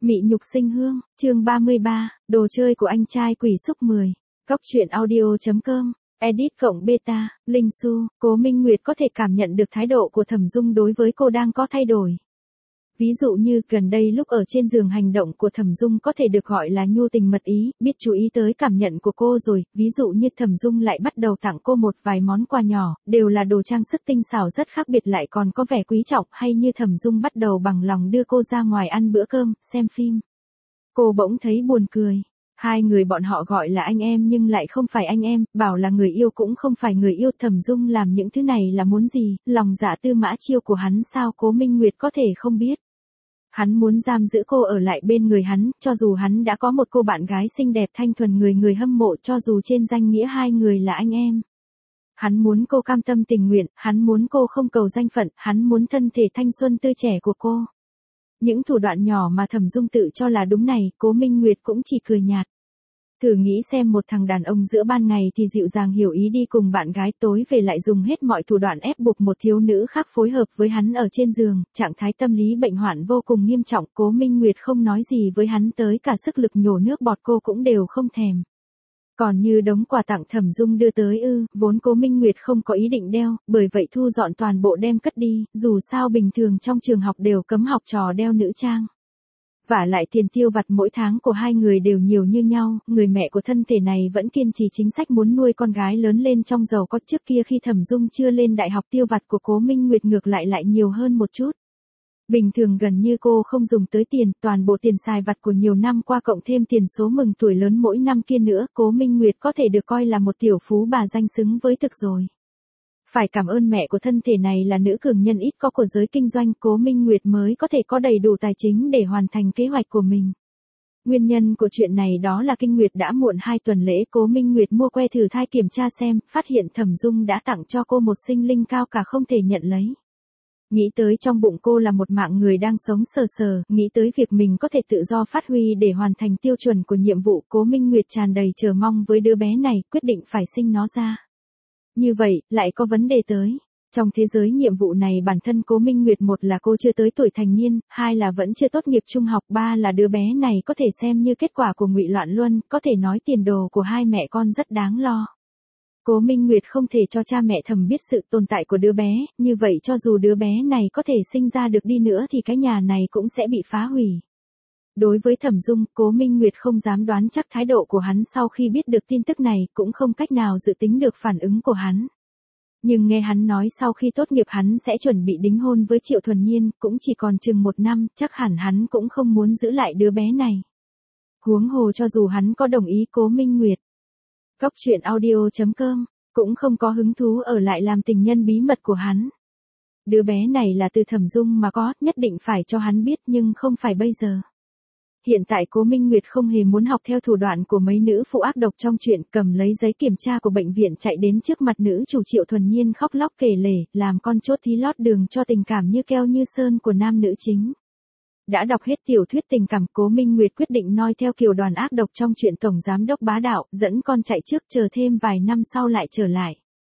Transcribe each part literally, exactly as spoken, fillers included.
Mị nhục sinh hương, chương ba mươi ba, đồ chơi của anh trai quỷ xúc mười. Góc truyện audio chấm com, edit cộng beta, Linh Su, Cố Minh Nguyệt có thể cảm nhận được thái độ của Thẩm Dung đối với cô đang có thay đổi. Ví dụ như gần đây lúc ở trên giường hành động của Thẩm Dung có thể được gọi là nhu tình mật ý, biết chú ý tới cảm nhận của cô rồi, ví dụ như Thẩm Dung lại bắt đầu tặng cô một vài món quà nhỏ, đều là đồ trang sức tinh xảo rất khác biệt lại còn có vẻ quý trọng, hay như Thẩm Dung bắt đầu bằng lòng đưa cô ra ngoài ăn bữa cơm, xem phim. Cô bỗng thấy buồn cười. Hai người bọn họ gọi là anh em nhưng lại không phải anh em, bảo là người yêu cũng không phải người yêu. Thẩm Dung làm những thứ này là muốn gì, lòng dạ Tư Mã Chiêu của hắn sao Cố Minh Nguyệt có thể không biết. Hắn muốn giam giữ cô ở lại bên người hắn, cho dù hắn đã có một cô bạn gái xinh đẹp thanh thuần người người hâm mộ, cho dù trên danh nghĩa hai người là anh em. Hắn muốn cô cam tâm tình nguyện, hắn muốn cô không cầu danh phận, hắn muốn thân thể thanh xuân tươi trẻ của cô. Những thủ đoạn nhỏ mà Thẩm Dung tự cho là đúng này, Cố Minh Nguyệt cũng chỉ cười nhạt. Thử nghĩ xem, một thằng đàn ông giữa ban ngày thì dịu dàng hiểu ý đi cùng bạn gái, tối về lại dùng hết mọi thủ đoạn ép buộc một thiếu nữ khác phối hợp với hắn ở trên giường, trạng thái tâm lý bệnh hoạn vô cùng nghiêm trọng. Cố Minh Nguyệt không nói gì với hắn, tới cả sức lực nhổ nước bọt cô cũng đều không thèm. Còn như đống quà tặng Thẩm Dung đưa tới ư, vốn Cố Minh Nguyệt không có ý định đeo, bởi vậy thu dọn toàn bộ đem cất đi, dù sao bình thường trong trường học đều cấm học trò đeo nữ trang. Vả lại tiền tiêu vặt mỗi tháng của hai người đều nhiều như nhau, người mẹ của thân thể này vẫn kiên trì chính sách muốn nuôi con gái lớn lên trong giàu có. Trước kia khi Thẩm Dung chưa lên đại học, tiêu vặt của Cố Minh Nguyệt ngược lại lại nhiều hơn một chút. Bình thường gần như cô không dùng tới tiền, toàn bộ tiền xài vặt của nhiều năm qua cộng thêm tiền số mừng tuổi lớn mỗi năm kia nữa, Cố Minh Nguyệt có thể được coi là một tiểu phú bà danh xứng với thực rồi. Phải cảm ơn mẹ của thân thể này là nữ cường nhân ít có của giới kinh doanh, Cố Minh Nguyệt mới có thể có đầy đủ tài chính để hoàn thành kế hoạch của mình. Nguyên nhân của chuyện này đó là kinh nguyệt đã muộn hai tuần lễ, Cố Minh Nguyệt mua que thử thai kiểm tra xem, phát hiện Thẩm Dung đã tặng cho cô một sinh linh cao cả không thể nhận lấy. Nghĩ tới trong bụng cô là một mạng người đang sống sờ sờ, nghĩ tới việc mình có thể tự do phát huy để hoàn thành tiêu chuẩn của nhiệm vụ, Cố Minh Nguyệt tràn đầy chờ mong với đứa bé này, quyết định phải sinh nó ra. Như vậy, lại có vấn đề tới. Trong thế giới nhiệm vụ này, bản thân Cố Minh Nguyệt, một là cô chưa tới tuổi thành niên, hai là vẫn chưa tốt nghiệp trung học, ba là đứa bé này có thể xem như kết quả của ngụy loạn luân, có thể nói tiền đồ của hai mẹ con rất đáng lo. Cố Minh Nguyệt không thể cho cha mẹ Thẩm biết sự tồn tại của đứa bé, như vậy cho dù đứa bé này có thể sinh ra được đi nữa thì cái nhà này cũng sẽ bị phá hủy. Đối với Thẩm Dung, Cố Minh Nguyệt không dám đoán chắc thái độ của hắn sau khi biết được tin tức này, cũng không cách nào dự tính được phản ứng của hắn. Nhưng nghe hắn nói sau khi tốt nghiệp hắn sẽ chuẩn bị đính hôn với Triệu Thuần Nhiên, cũng chỉ còn chừng một năm, chắc hẳn hắn cũng không muốn giữ lại đứa bé này. Huống hồ cho dù hắn có đồng ý, Cố Minh Nguyệt, góc truyện audio chấm com, cũng không có hứng thú ở lại làm tình nhân bí mật của hắn. Đứa bé này là từ Thẩm Dung mà có, nhất định phải cho hắn biết, nhưng không phải bây giờ. Hiện tại Cố Minh Nguyệt không hề muốn học theo thủ đoạn của mấy nữ phụ ác độc trong truyện, cầm lấy giấy kiểm tra của bệnh viện chạy đến trước mặt nữ chủ Triệu Thuần Nhiên khóc lóc kể lể, làm con chốt thí lót đường cho tình cảm như keo như sơn của nam nữ chính. Đã đọc hết tiểu thuyết tình cảm, Cố Minh Nguyệt quyết định noi theo kiểu đoàn ác độc trong truyện tổng giám đốc bá đạo, dẫn con chạy trước, chờ thêm vài năm sau lại trở lại.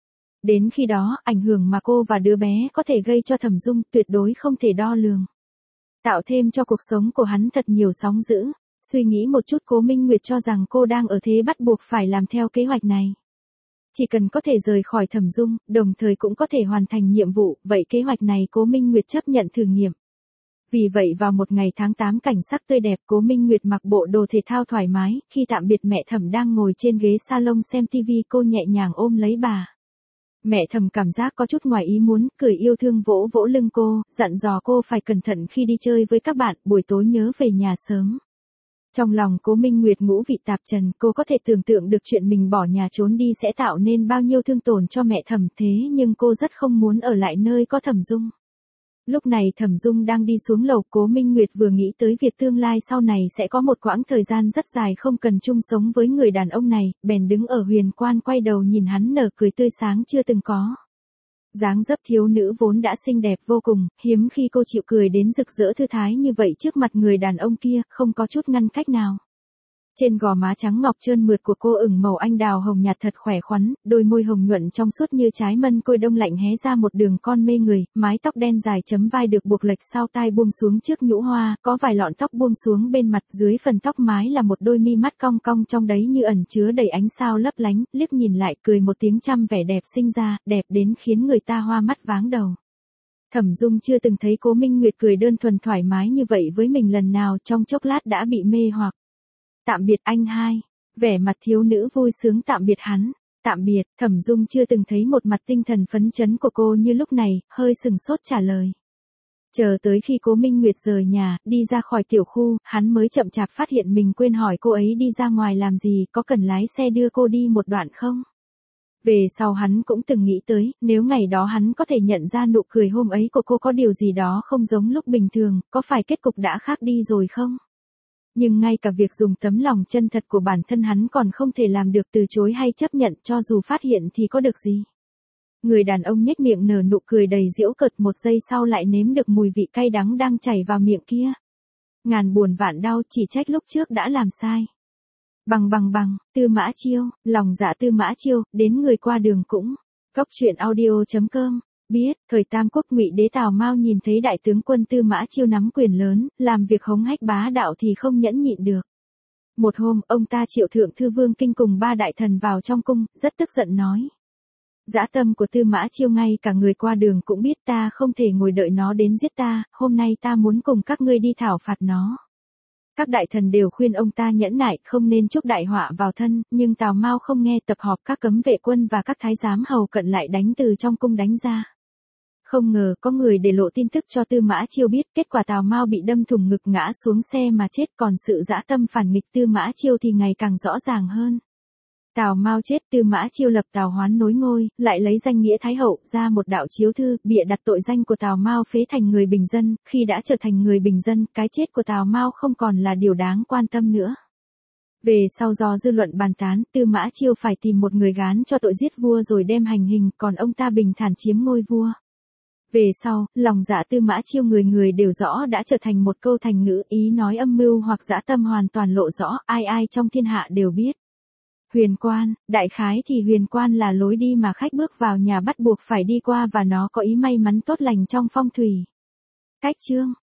Đến khi đó, ảnh hưởng mà cô và đứa bé có thể gây cho Thẩm Dung tuyệt đối không thể đo lường. Tạo thêm cho cuộc sống của hắn thật nhiều sóng dữ. Suy nghĩ một chút, Cố Minh Nguyệt cho rằng cô đang ở thế bắt buộc phải làm theo kế hoạch này. Chỉ cần có thể rời khỏi Thẩm Dung, đồng thời cũng có thể hoàn thành nhiệm vụ, vậy kế hoạch này Cố Minh Nguyệt chấp nhận thử nghiệm. Vì vậy vào một ngày tháng tám cảnh sắc tươi đẹp, Cố Minh Nguyệt mặc bộ đồ thể thao thoải mái, khi tạm biệt mẹ Thẩm đang ngồi trên ghế salon xem tivi, cô nhẹ nhàng ôm lấy bà. Mẹ Thẩm cảm giác có chút ngoài ý muốn, cười yêu thương vỗ vỗ lưng cô, dặn dò cô phải cẩn thận khi đi chơi với các bạn, buổi tối nhớ về nhà sớm. Trong lòng Cố Minh Nguyệt ngũ vị tạp trần, cô có thể tưởng tượng được chuyện mình bỏ nhà trốn đi sẽ tạo nên bao nhiêu thương tổn cho mẹ Thẩm, thế nhưng cô rất không muốn ở lại nơi có Thẩm Dung. Lúc này Thẩm Dung đang đi xuống lầu, Cố Minh Nguyệt vừa nghĩ tới việc tương lai sau này sẽ có một quãng thời gian rất dài không cần chung sống với người đàn ông này, bèn đứng ở huyền quan quay đầu nhìn hắn nở cười tươi sáng chưa từng có. Dáng dấp thiếu nữ vốn đã xinh đẹp vô cùng, hiếm khi cô chịu cười đến rực rỡ thư thái như vậy trước mặt người đàn ông kia, không có chút ngăn cách nào. Trên gò má trắng ngọc trơn mượt của cô ửng màu anh đào hồng nhạt thật khỏe khoắn, đôi môi hồng nhuận trong suốt như trái mân côi đông lạnh hé ra một đường con mê người, mái tóc đen dài chấm vai được buộc lệch sau tai buông xuống trước nhũ hoa, có vài lọn tóc buông xuống bên mặt, dưới phần tóc mái là một đôi mi mắt cong cong trong đấy như ẩn chứa đầy ánh sao lấp lánh, liếc nhìn lại cười một tiếng trăm vẻ đẹp sinh ra, đẹp đến khiến người ta hoa mắt váng đầu. Thẩm Dung chưa từng thấy Cố Minh Nguyệt cười đơn thuần thoải mái như vậy với mình lần nào, trong chốc lát đã bị mê hoặc. Tạm biệt anh hai. Vẻ mặt thiếu nữ vui sướng tạm biệt hắn. Tạm biệt, Thẩm Dung chưa từng thấy một mặt tinh thần phấn chấn của cô như lúc này, hơi sừng sốt trả lời. Chờ tới khi Cố Minh Nguyệt rời nhà, đi ra khỏi tiểu khu, hắn mới chậm chạp phát hiện mình quên hỏi cô ấy đi ra ngoài làm gì, có cần lái xe đưa cô đi một đoạn không? Về sau hắn cũng từng nghĩ tới, nếu ngày đó hắn có thể nhận ra nụ cười hôm ấy của cô có điều gì đó không giống lúc bình thường, có phải kết cục đã khác đi rồi không? Nhưng ngay cả việc dùng tấm lòng chân thật của bản thân hắn còn không thể làm được từ chối hay chấp nhận, cho dù phát hiện thì có được gì. Người đàn ông nhếch miệng nở nụ cười đầy giễu cợt, một giây sau lại nếm được mùi vị cay đắng đang chảy vào miệng kia. Ngàn buồn vạn đau, chỉ trách lúc trước đã làm sai. Bằng bằng bằng, Tư Mã Chiêu, lòng dạ Tư Mã Chiêu, đến người qua đường cũng. Góc truyện audio chấm com. Biết, thời Tam Quốc Ngụy đế Tào Mao nhìn thấy đại tướng quân Tư Mã Chiêu nắm quyền lớn, làm việc hống hách bá đạo thì không nhẫn nhịn được. Một hôm, ông ta triệu thượng thư Vương Kinh cùng ba đại thần vào trong cung, rất tức giận nói. Dã tâm của Tư Mã Chiêu ngay cả người qua đường cũng biết, ta không thể ngồi đợi nó đến giết ta, hôm nay ta muốn cùng các ngươi đi thảo phạt nó. Các đại thần đều khuyên ông ta nhẫn nại, không nên chuốc đại họa vào thân, nhưng Tào Mao không nghe, tập họp các cấm vệ quân và các thái giám hầu cận lại đánh từ trong cung đánh ra. Không ngờ có người để lộ tin tức cho Tư Mã Chiêu biết, kết quả Tào Mao bị đâm thủng ngực ngã xuống xe mà chết, còn sự dã tâm phản nghịch Tư Mã Chiêu thì ngày càng rõ ràng hơn. Tào Mao chết, Tư Mã Chiêu lập Tào Hoán nối ngôi, lại lấy danh nghĩa Thái Hậu ra một đạo chiếu thư, bịa đặt tội danh của Tào Mao phế thành người bình dân, khi đã trở thành người bình dân, cái chết của Tào Mao không còn là điều đáng quan tâm nữa. Về sau do dư luận bàn tán, Tư Mã Chiêu phải tìm một người gán cho tội giết vua rồi đem hành hình, còn ông ta bình thản chiếm ngôi vua. Về sau, lòng dạ Tư Mã Chiêu người người đều rõ đã trở thành một câu thành ngữ, ý nói âm mưu hoặc dã tâm hoàn toàn lộ rõ, ai ai trong thiên hạ đều biết. Huyền quan, đại khái thì huyền quan là lối đi mà khách bước vào nhà bắt buộc phải đi qua và nó có ý may mắn tốt lành trong phong thủy. Cách chương